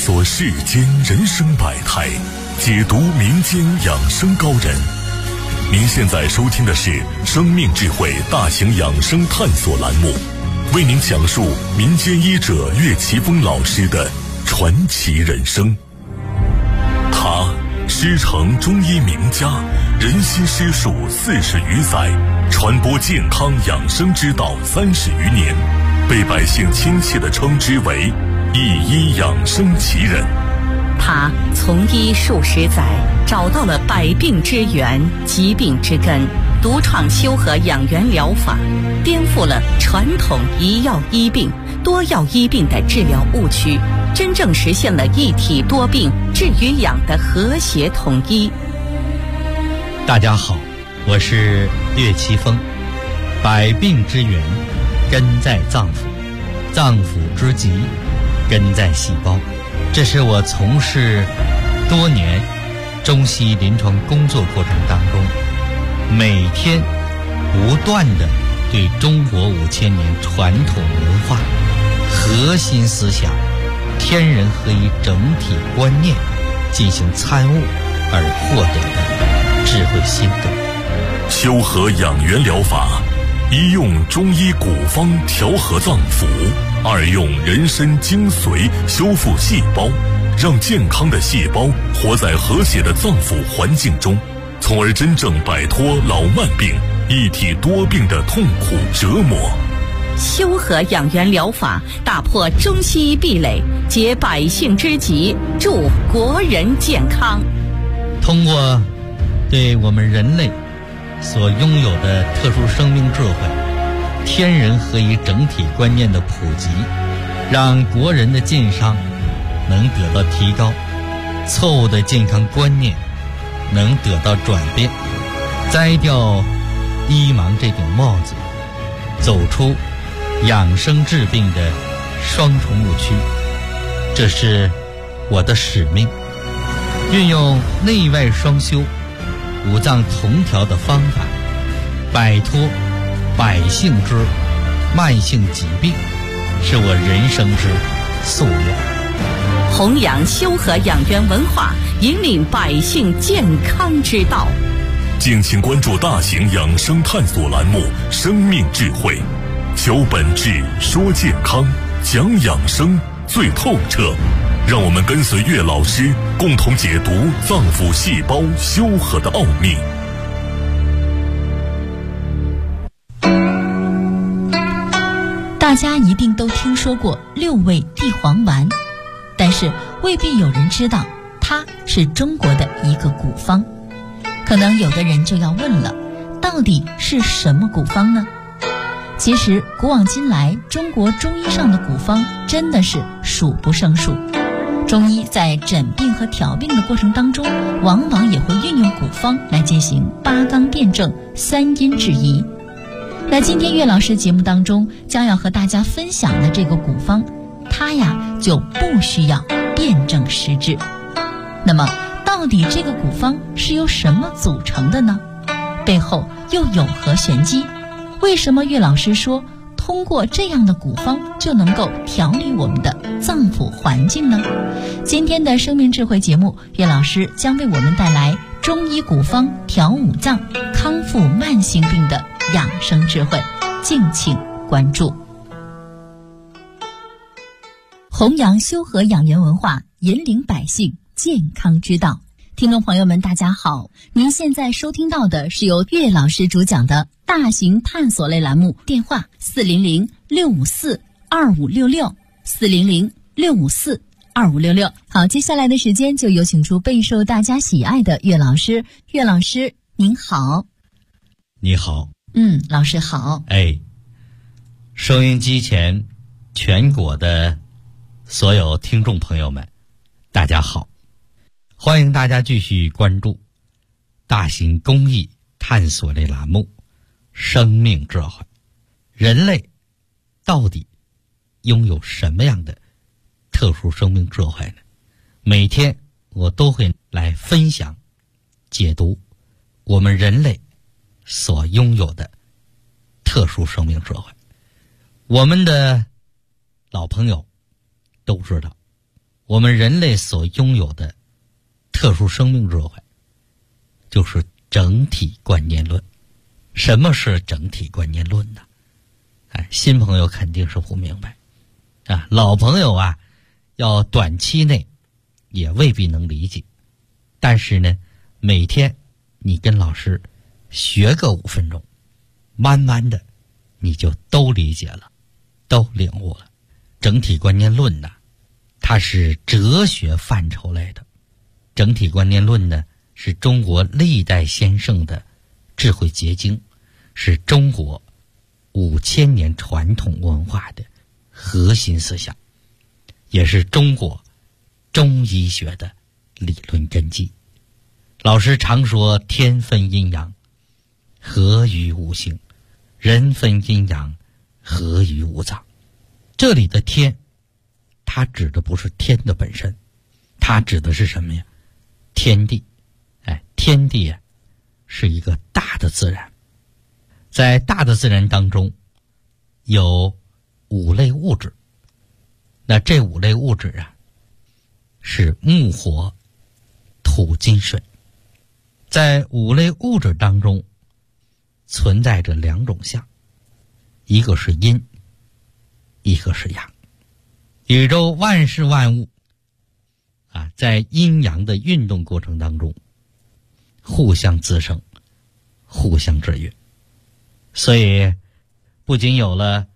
索世间人生百态，解读民间养生高人。您现在收听的是生命智慧大型养生探索栏目，为您讲述民间医者岳奇峰老师的传奇人生。他师承中医名家，人心师术40余载，传播健康养生之道30余年，被百姓亲切地称之为一医养生奇人。 他从医数十载，找到了百病之源、疾病之根，独创修和养元疗法，颠覆了传统一药医病、多药医病的治疗误区，真正实现了一体多病、治与养的和谐统一。 大家好，我是岳奇峰。百病之源根在脏腑，脏腑之疾根在细胞。这是我从事多年中西医临床工作过程当中，每天不断地对中国5000年传统文化核心思想天人合一整体观念进行参悟而获得的智慧心得。 修和养元疗法，一用中医古方调和脏腑，二用人参精髓修复细胞，让健康的细胞活在和谐的脏腑环境中，从而真正摆脱老慢病、一体多病的痛苦折磨。 修和养元疗法打破中西医壁垒，解百姓之急，助国人健康。 通过对我们人类所拥有的特殊生命智慧、天人合一整体观念的普及，让国人的健康能得到提高，错误的健康观念能得到转变，摘掉医盲这顶帽子，走出养生治病的双重误区。这是我的使命，运用内外双修、五脏同调的方法，摆脱百姓之慢性疾病，是我人生之夙愿。 弘扬修和养元文化，引领百姓健康之道。 敬请关注大型养生探索栏目《生命智慧》，求本质，说健康，讲养生最透彻。让我们跟随岳老师，共同解读脏腑细胞修和的奥秘。 大家一定都听说过6味地黄丸，但是未必有人知道它是中国的一个古方。可能有的人就要问了，到底是什么古方呢？其实古往今来，中国中医上的古方真的是数不胜数。中医在诊病和调病的过程当中，往往也会运用古方来进行8纲辩证、3因制宜。那今天岳老师节目当中将要和大家分享的这个古方，它呀就不需要辩证施治。那么到底这个古方是由什么组成的呢？背后又有何玄机？为什么岳老师说通过这样的古方就能够调理我们的脏腑环境呢？今天的生命智慧节目，岳老师将为我们带来中医古方调五脏、康复慢性病的养生智慧，敬请关注。弘扬修和养元文化，引领百姓健康之道。听众朋友们大家好，您现在收听到的是由岳老师主讲的大型探索类栏目，电话400-654-2566 400-654-2566。好，接下来的时间就有请出备受大家喜爱的岳老师。岳老师您好。 你好。 老师好。 收音机前全国的所有听众朋友们大家好，欢迎大家继续关注大型公益探索类栏目生命智慧。人类到底拥有什么样的特殊生命智慧呢？每天我都会来分享解读我们人类所拥有的特殊生命智慧。我们的老朋友都知道， 我们人类所拥有的特殊生命智慧，就是整体观念论。什么是整体观念论呢？新朋友肯定是不明白啊，老朋友啊，要短期内也未必能理解。但是呢，每天你跟老师学个5分钟，慢慢的你就都理解了，都领悟了。整体观念论呢，它是哲学范畴类的。整体观念论呢，是中国历代先圣的智慧结晶，是中国5000年传统文化的核心思想，也是中国中医学的理论根基。老师常说天分阴阳，合于五行；人分阴阳，合于五脏。这里的天，它指的不是天的本身，它指的是什么呀？天地。天地啊，是一个大的自然。在大的自然当中，有5类物质。那这5类物质啊，是木火土金水。在5类物质当中，存在着2种相，一个是阴，一个是阳。宇宙万事万物啊，在阴阳的运动过程当中，互相滋生，互相制约。所以不仅有了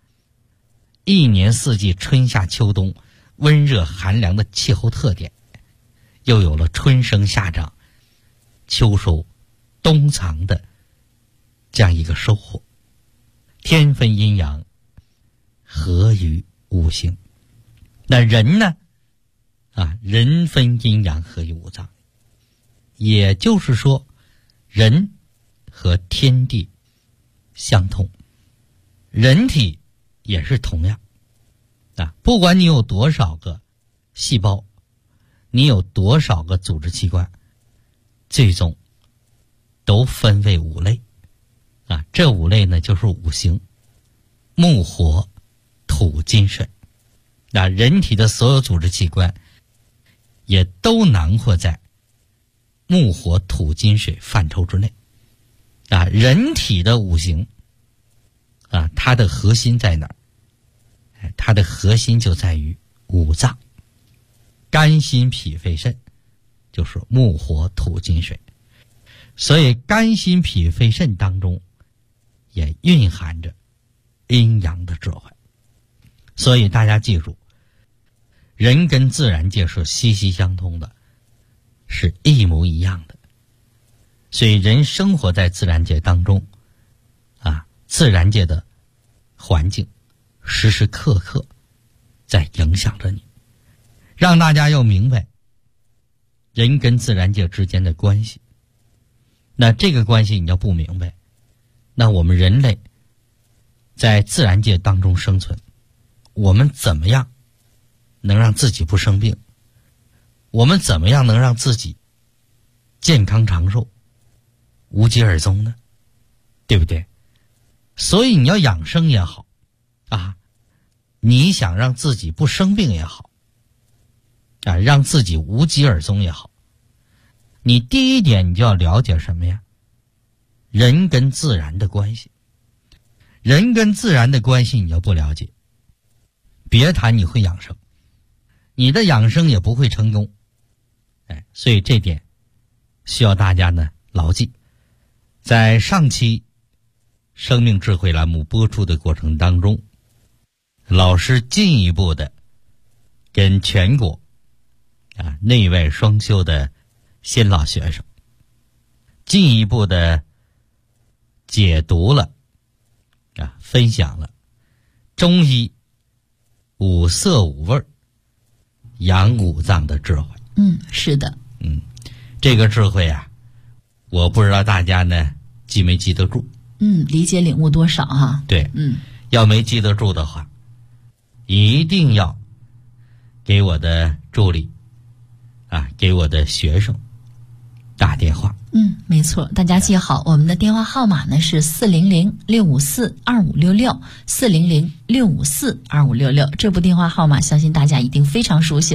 1年4季春夏秋冬温热寒凉的气候特点，又有了春生夏长秋收冬藏的这样一个收获。天分阴阳，合于五行。那人呢人分阴阳，合于五脏。也就是说，人和天地相通，人体也是同样不管你有多少个细胞，你有多少个组织器官，最终都分为5类这5类呢，就是五行：木火土金水。人体的所有组织器官也都囊括在木火土金水范畴之内人体的五行它的核心在哪儿？它的核心就在于五脏，肝心脾肺肾就是木火土金水。所以肝心脾肺肾当中也蕴含着阴阳的智慧。所以大家记住，人跟自然界是息息相通的，是一模一样的。所以人生活在自然界当中自然界的环境时时刻刻在影响着你，让大家要明白人跟自然界之间的关系。那这个关系你要不明白，那我们人类在自然界当中生存，我们怎么样能让自己不生病？我们怎么样能让自己健康长寿，无疾而终呢？对不对？所以你要养生也好你想让自己不生病也好让自己无疾而终也好，你第一点你就要了解什么呀？人跟自然的关系。人跟自然的关系你要不了解，别谈你会养生，你的养生也不会成功。所以这点需要大家呢牢记。在上期生命智慧栏目播出的过程当中，老师进一步的跟全国内外双修的新老学生进一步的解读了分享了中医五色五味养五脏的智慧。 是的。 这个智慧我不知道大家呢记没记得住。 理解领悟多少对。要没记得住的话，一定要给我的助理给我的学生打电话。 没错，大家记好，我们的电话号码呢是400-654-2566，400-654-2566。这部电话号码相信大家一定非常熟悉了。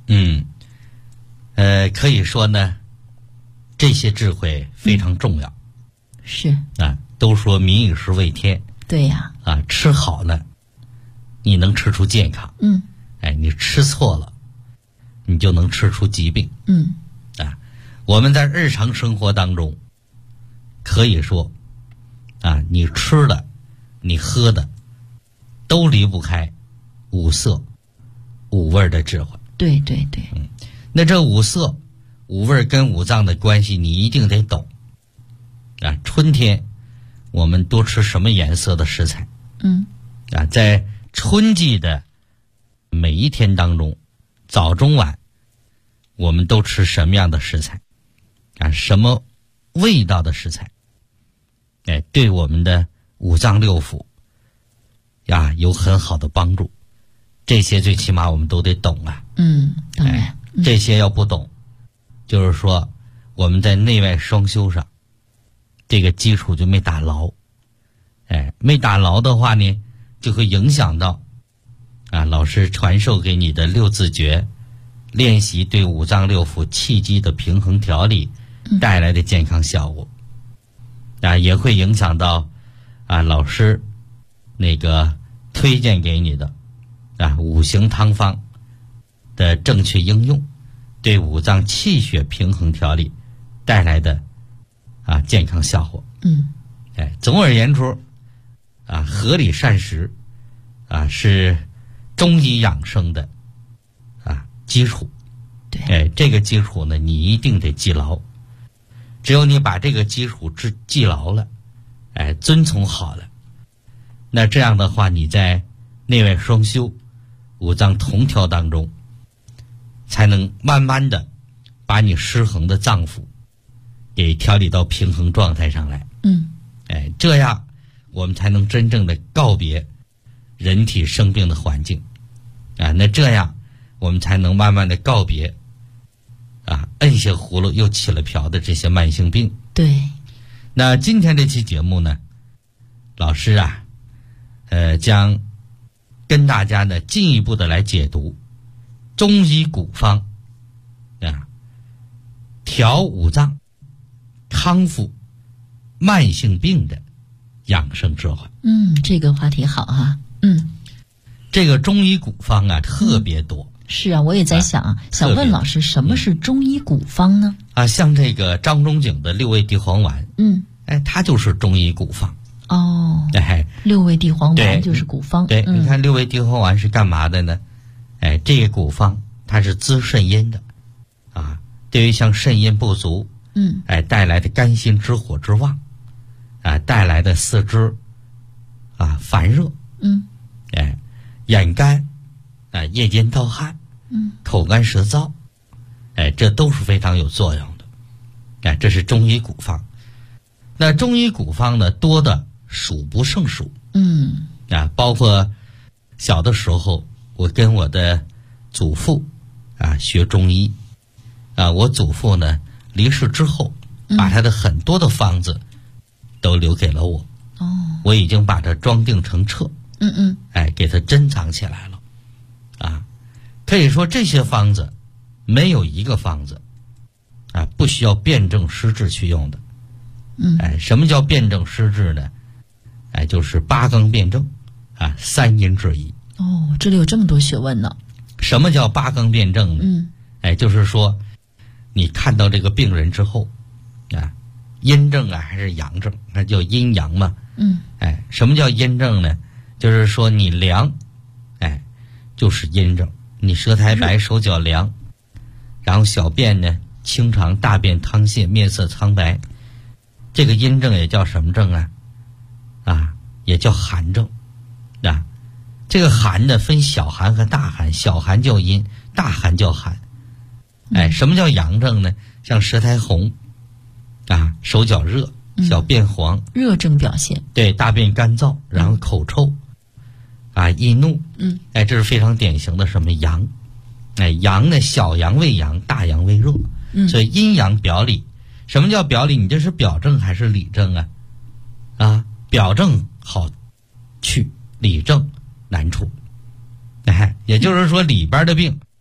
可以说呢，这些智慧非常重要。 是啊，都说民以食为天。 对呀。 啊，吃好呢，你能吃出健康。你吃错了，你就能吃出疾病。我们在日常生活当中，可以说，你吃的，你喝的，都离不开五色、五味的智慧。 对对对。 那这五色、五味跟五脏的关系，你一定得懂。春天我们多吃什么颜色的食材？在春季的每一天当中，早中晚，我们都吃什么样的食材？什么味道的食材？对我们的五脏六腑有很好的帮助。这些最起码我们都得懂啊。 当然。 这些要不懂，就是说我们在内外双修上，这个基础就没打牢。没打牢的话呢，就会影响到老师传授给你的六字诀练习对五脏六腑气机的平衡调理带来的健康效果。也会影响到老师那个推荐给你的五行汤方的正确应用，对五脏气血平衡调理带来的健康效果。总而言之，合理膳食是中医养生的基础。 对。 这个基础呢，你一定得记牢。只有你把这个基础记牢了，遵从好了，那这样的话，你在内外双修、五脏同调当中，才能慢慢的把你失衡的脏腑给调理到平衡状态上来。这样我们才能真正的告别人体生病的环境。那这样我们才能慢慢的告别摁下葫芦又起了瓢的这些慢性病。 对。 那今天这期节目呢，老师将跟大家呢进一步的来解读中医古方调五脏、康复慢性病的养生智慧。 这个话题好啊。 这个中医古方特别多。 是啊，我也在想想问老师，什么是中医古方呢？ 像这个张仲景的六味地黄丸，它就是中医古方。 六味地黄丸就是古方。 对，你看六味地黄丸是干嘛的呢？这个古方它是滋肾阴的，对于像肾阴不足，带来的肝心之火之旺，带来的四肢烦热，眼干，夜间盗汗，口干舌燥，这都是非常有作用的。这是中医古方。那中医古方呢，多的数不胜数。包括小的时候，我跟我的祖父学中医。我祖父呢离世之后，把他的很多的方子都留给了我。我已经把它装订成册。给它珍藏起来了。可以说这些方子没有一个方子不需要辩证施治去用的。什么叫辩证施治呢？就是八纲辩证三阴治医。 这里有这么多学问呢。 什么叫八纲辩证呢？就是说你看到这个病人之后阴症还是阳症，那叫阴阳嘛。什么叫阴症呢？就是说你凉，就是阴症。你舌苔白，手脚凉，然后小便呢清长，大便汤泻，面色苍白，这个阴症也叫什么症也叫寒症。这个寒呢分小寒和大寒，小寒叫阴，大寒叫寒。什么叫阳症呢？像舌苔红手脚热，小便黄， 热症表现。 对，大便干燥，然后口臭易怒。这是非常典型的什么阳。阳呢，小阳为阳，大阳为热。所以阴阳表里。什么叫表里？你这是表症还是里症表症好去，里症难处。也就是说里边的病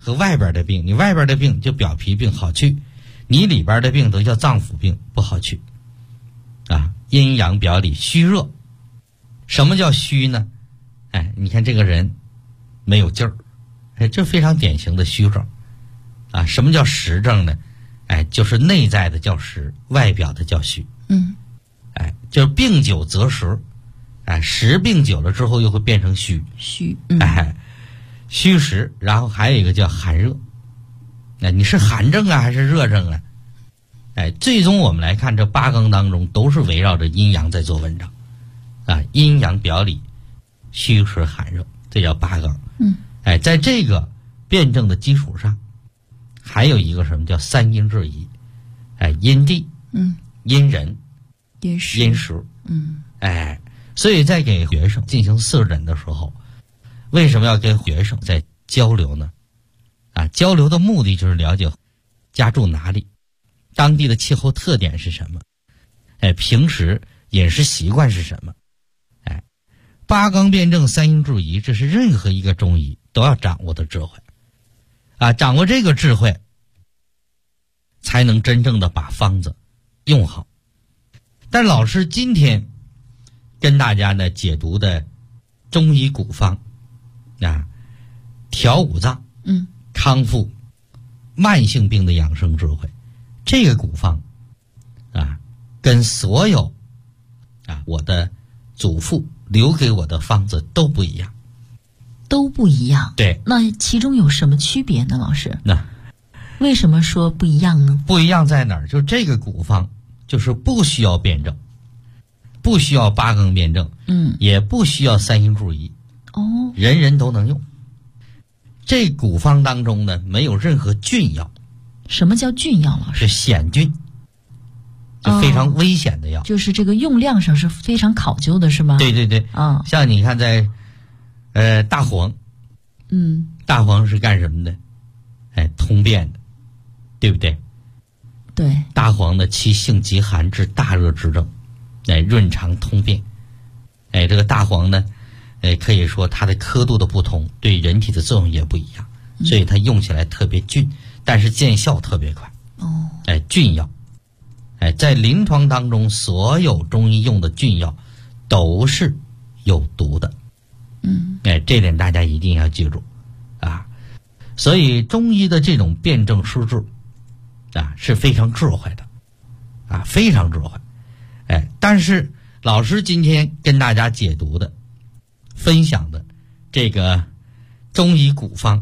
和外边的病，你外边的病就表皮病好去，你里边的病都叫脏腑病不好去啊。阴阳表里虚热，什么叫虚呢？哎，你看这个人没有劲儿，哎，这非常典型的虚症啊。什么叫实症呢？哎，就是内在的叫实，外表的叫虚。哎，就是病久则实，哎，实病久了之后又会变成虚，哎，虚实。然后还有一个叫寒热，哎，你是寒症啊还是热症啊？哎，最终我们来看这八纲当中都是围绕着阴阳在做文章啊，阴阳表里虚实寒热，这叫八纲。哎，在这个辩证的基础上，还有一个什么叫三阴制宜，哎，阴地，阴人，阴时，哎，所以在给学生进行四诊的时候，为什么要跟学生在交流呢？啊，交流的目的就是了解家住哪里，当地的气候特点是什么，哎，平时饮食习惯是什么，哎，八纲辩证三阴制宜，这是任何一个中医都要掌握的智慧啊，掌握这个智慧，才能真正的把方子用好。但老师今天跟大家呢解读的中医古方啊，调五脏，康复慢性病的养生智慧，这个古方啊，跟所有啊我的祖父留给我的方子都不一样。 都不一样？ 对。 那其中有什么区别呢，老师？ 那为什么说不一样呢？ 不一样在哪儿？就这个古方就是不需要辩证，不需要八纲辩证，也不需要三阴制宜，人人都能用。这古方当中呢，没有任何菌药。 什么叫菌药，老师？ 是险菌，就非常危险的药。 就是这个用量上是非常考究的，是吗？ 对对对，像你看在大黄，大黄是干什么的？哎，通便的，对不对？ 对。 大黄呢，其性极寒，治大热之症，哎，润肠通便。哎，这个大黄呢，可以说它的刻度的不同，对人体的作用也不一样，所以它用起来特别峻，但是见效特别快。哎，菌药，哎，在临床当中，所有中医用的菌药都是有毒的。哎，这点大家一定要记住啊。所以中医的这种辩证施治啊，是非常智慧的啊，非常智慧。哎，但是老师今天跟大家解读的、分享的这个中医古方，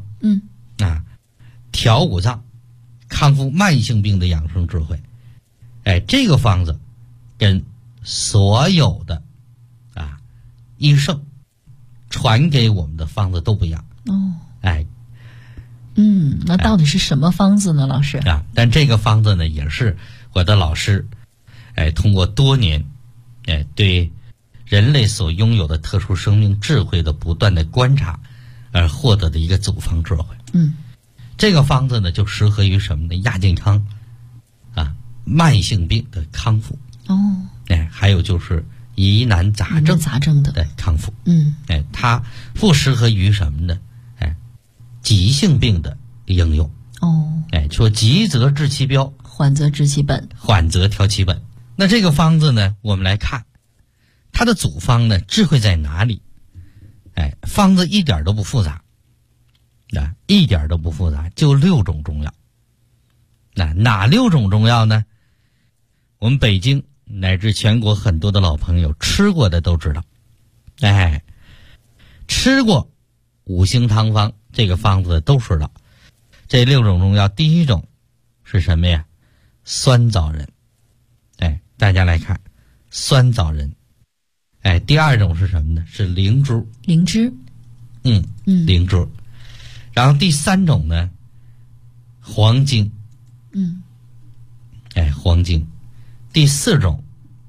调五脏、康复慢性病的养生智慧，哎，这个方子跟所有的啊医圣传给我们的方子都不一样。哎， 那到底是什么方子呢，老师？ 啊，但这个方子呢，也是我的老师，哎，通过多年，哎，对人类所拥有的特殊生命智慧的不断的观察，而获得的一个祖方智慧。这个方子呢，就适合于什么呢？亚健康啊，慢性病的康复。哎，还有就是疑难杂症的康复。哎，它不适合于什么呢？哎，急性病的应用。哎，说急则治其标， 缓则治其本， 缓则调其本。那这个方子呢，我们来看它的组方呢，智慧在哪里？哎，方子一点都不复杂，一点都不复杂，就6种中药。哪6种中药呢？我们北京乃至全国很多的老朋友吃过的都知道。哎，吃过五行汤方这个方子都知道。这6种中药，第一种是什么呀？酸枣仁。哎，大家来看，酸枣仁。哎，第二种是什么呢？是灵芝。 灵芝。 灵芝。然后第3种呢，黄精。哎，黄精。第4种，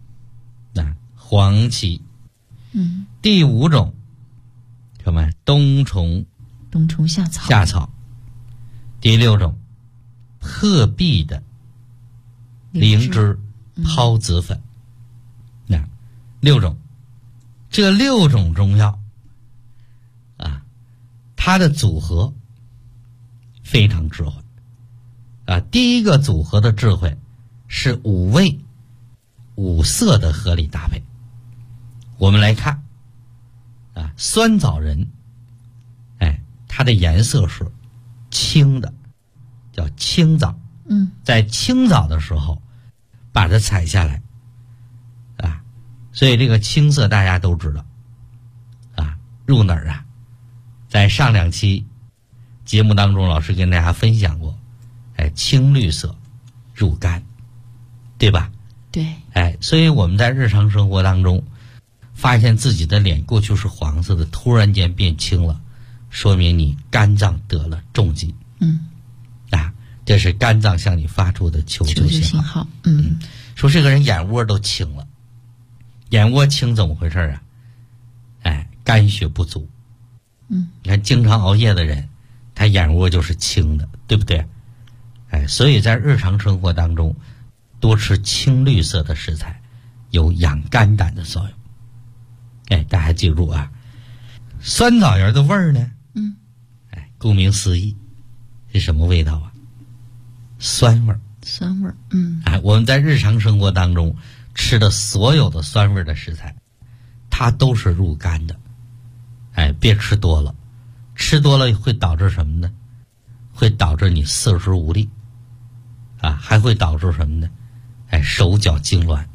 黄芪。第5种什么？冬虫夏草。第6种，鹤壁的灵芝孢子粉。6种，这6种中药啊，它的组合非常智慧第一个组合的智慧是五味五色的合理搭配。我们来看酸枣仁它的颜色是青的，叫青枣。在青枣的时候把它采下来所以这个青色大家都知道入哪儿在上2期节目当中，老师跟大家分享过青绿色入肝，对吧？ 对。 所以我们在日常生活当中发现自己的脸过去是黄色的，突然间变青了，说明你肝脏得了重疾。这是肝脏向你发出的求救信号。说这个人眼窝都青了，眼窝青怎么回事肝血不足。你看经常熬夜的人，他眼窝就是青的，对不对？所以在日常生活当中多吃青绿色的食材，有养肝胆的作用。大家记住酸枣仁的味儿呢顾名思义是什么味道酸味儿。 酸味儿。 我们在日常生活当中吃的所有的酸味的食材，它都是入肝的。别吃多了，吃多了会导致什么呢？会导致你四肢无力还会导致什么呢？手脚痉挛。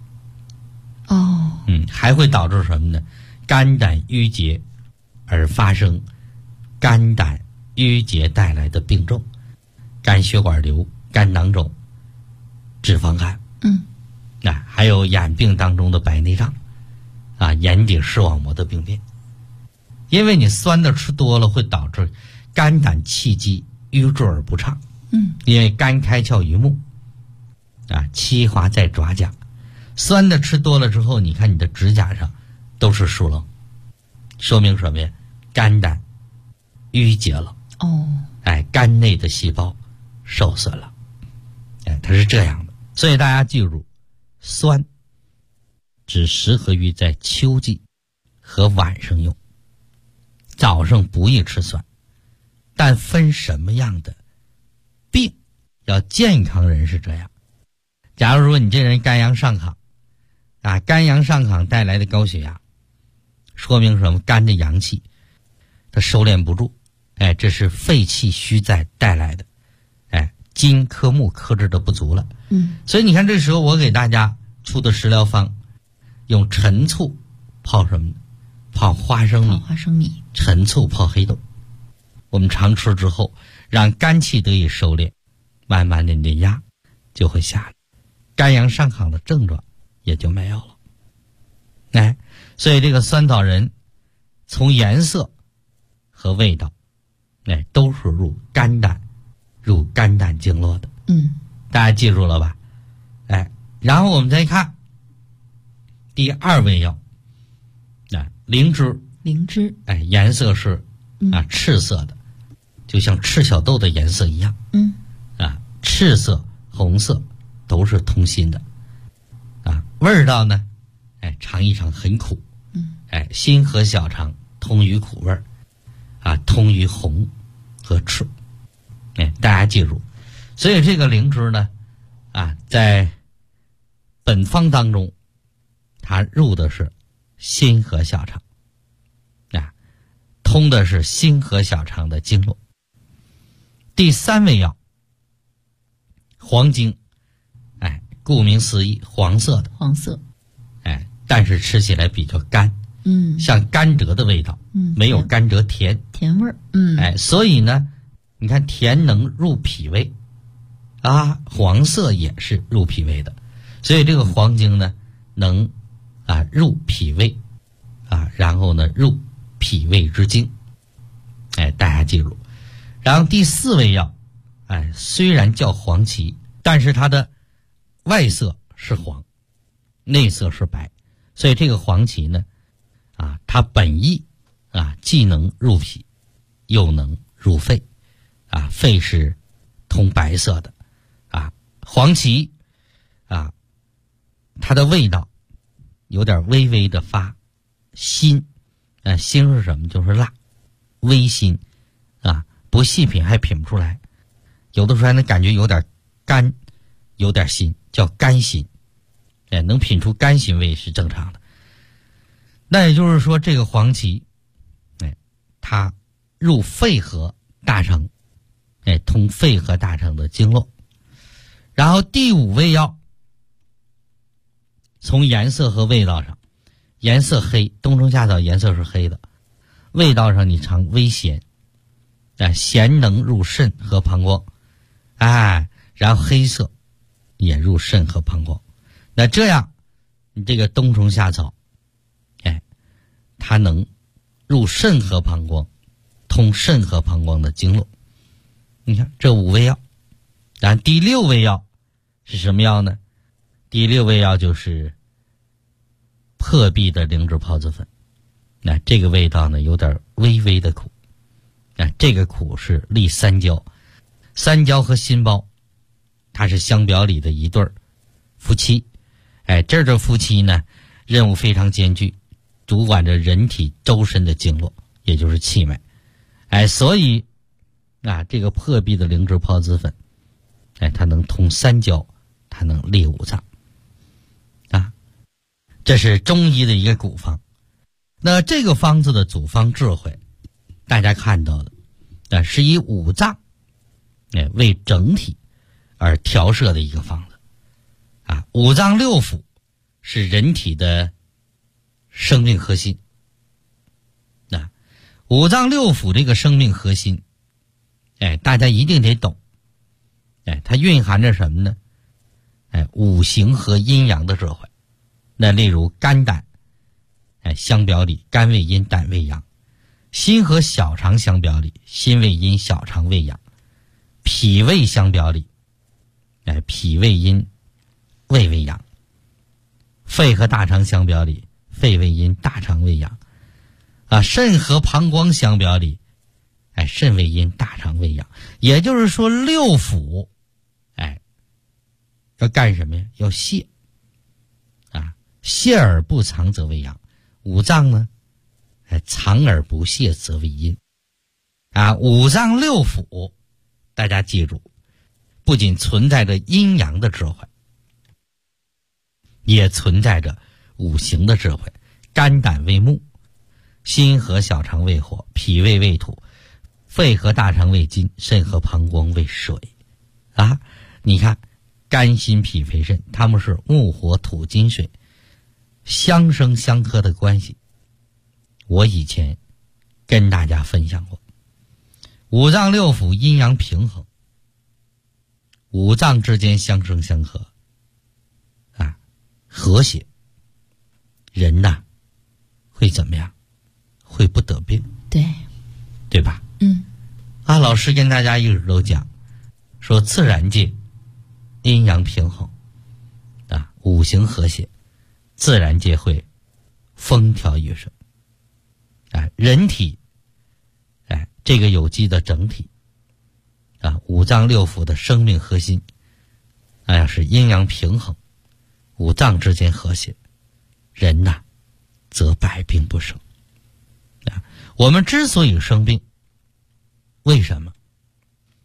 还会导致什么呢？肝胆郁结而发生肝胆郁结带来的病症，肝血管瘤、肝囊肿、脂肪肝。还有眼病当中的白内障眼底视网膜的病变。因为你酸的吃多了会导致肝胆气机瘀滞而不畅。因为肝开窍于目气滑在爪甲，酸的吃多了之后，你看你的指甲上都是疏棱，说明什么呀？肝胆淤结了。肝内的细胞受损了。它是这样的。所以大家记住，酸只适合于在秋季和晚上用，早上不宜吃酸。但分什么样的病，要健康人是这样。假如说你这人肝阳上亢肝阳上亢带来的高血压，说明什么？肝的阳气它收敛不住，这是肺气虚在带来的，金克木克制的不足了。所以你看这时候我给大家出的食疗方，用陈醋泡什么呢？泡花生米。陈醋泡黑豆。我们常吃之后，让肝气得以收敛，慢慢的你的压就会下来，肝阳上亢的症状也就没有了。所以这个酸枣仁从颜色和味道都是入肝胆经络的。大家记住了吧？然后我们再看第2味药灵芝。颜色是赤色的，就像赤小豆的颜色一样。赤色、红色都是通心的。味道呢尝一尝很苦。心和小肠通于苦味通于红和赤。大家记住。所以这个灵芝呢在本方当中它入的是心和小肠通的是心和小肠的经络。第3味药黄精。顾名思义，黄色的。但是吃起来比较干。像甘蔗的味道。没有甘蔗甜味儿。 所以呢你看甜能入脾胃黄色也是入脾胃的。所以这个黄精呢能入脾胃然后呢入脾胃之经。大家记住。然后第4味药虽然叫黄芪，但是它的外色是黄，内色是白。所以这个黄芪呢它本意既能入脾又能入肺肺是通白色的黄芪它的味道有点微微的发辛。辛是什么？就是辣，微辛不细品还品不出来。 有的时候还能感觉有点甘，有点辛，叫甘辛。能品出甘辛味是正常的。那也就是说，这个黄芪，它入肺和大肠，通肺和大肠的经络。然后第5味药，从颜色和味道上，颜色黑，冬虫夏草颜色是黑的，味道上你尝微咸，咸能入肾和膀胱，然后黑色也入肾和膀胱。那这样，你这个冬虫夏草，它能入肾和膀胱，通肾和膀胱的经络。你看这5味药，然后第6味药是什么药呢？第6味药就是破壁的灵芝孢子粉。那这个味道呢，有点微微的苦。这个苦是利三焦，三焦和心包，它是相表里的一对夫妻。这对夫妻呢，任务非常艰巨，主管着人体周身的经络，也就是气脉。所以这个破壁的灵芝孢子粉，它能通三焦，它能利五脏。这是中医的一个古方。那这个方子的组方智慧，大家看到的，是以五脏为整体而调摄的一个方子。五脏六腑是人体的生命核心。五脏六腑这个生命核心，大家一定得懂。它蕴含着什么呢？五行和阴阳的智慧。那例如肝胆，相表里，肝为阴，胆为阳；心和小肠相表里，心为阴，小肠为阳；脾胃相表里，脾为阴，胃为阳；肺和大肠相表里，肺为阴，大肠为阳；肾和膀胱相表里，肾为阴，大肠为阳。也就是说，六腑，要干什么呀？要泻。泻而不藏则为阳。五脏呢，藏而不泻则为阴。五脏六腑，大家记住，不仅存在着阴阳的智慧，也存在着五行的智慧。肝胆为木，心和小肠为火，脾胃为土，肺和大肠为金，肾和膀胱为水。你看肝心脾肺肾，它们是木火土金水相生相克的关系。我以前跟大家分享过，五脏六腑阴阳平衡，五脏之间相生相克，和谐，人呐会怎么样？会不得病。对吧？老师跟大家一直都讲，说自然界阴阳平衡，五行和谐，自然界会风调雨顺。人体这个有机的整体，五脏六腑的生命核心，要是阴阳平衡，五脏之间和谐，人呐则百病不生。我们之所以生病，为什么？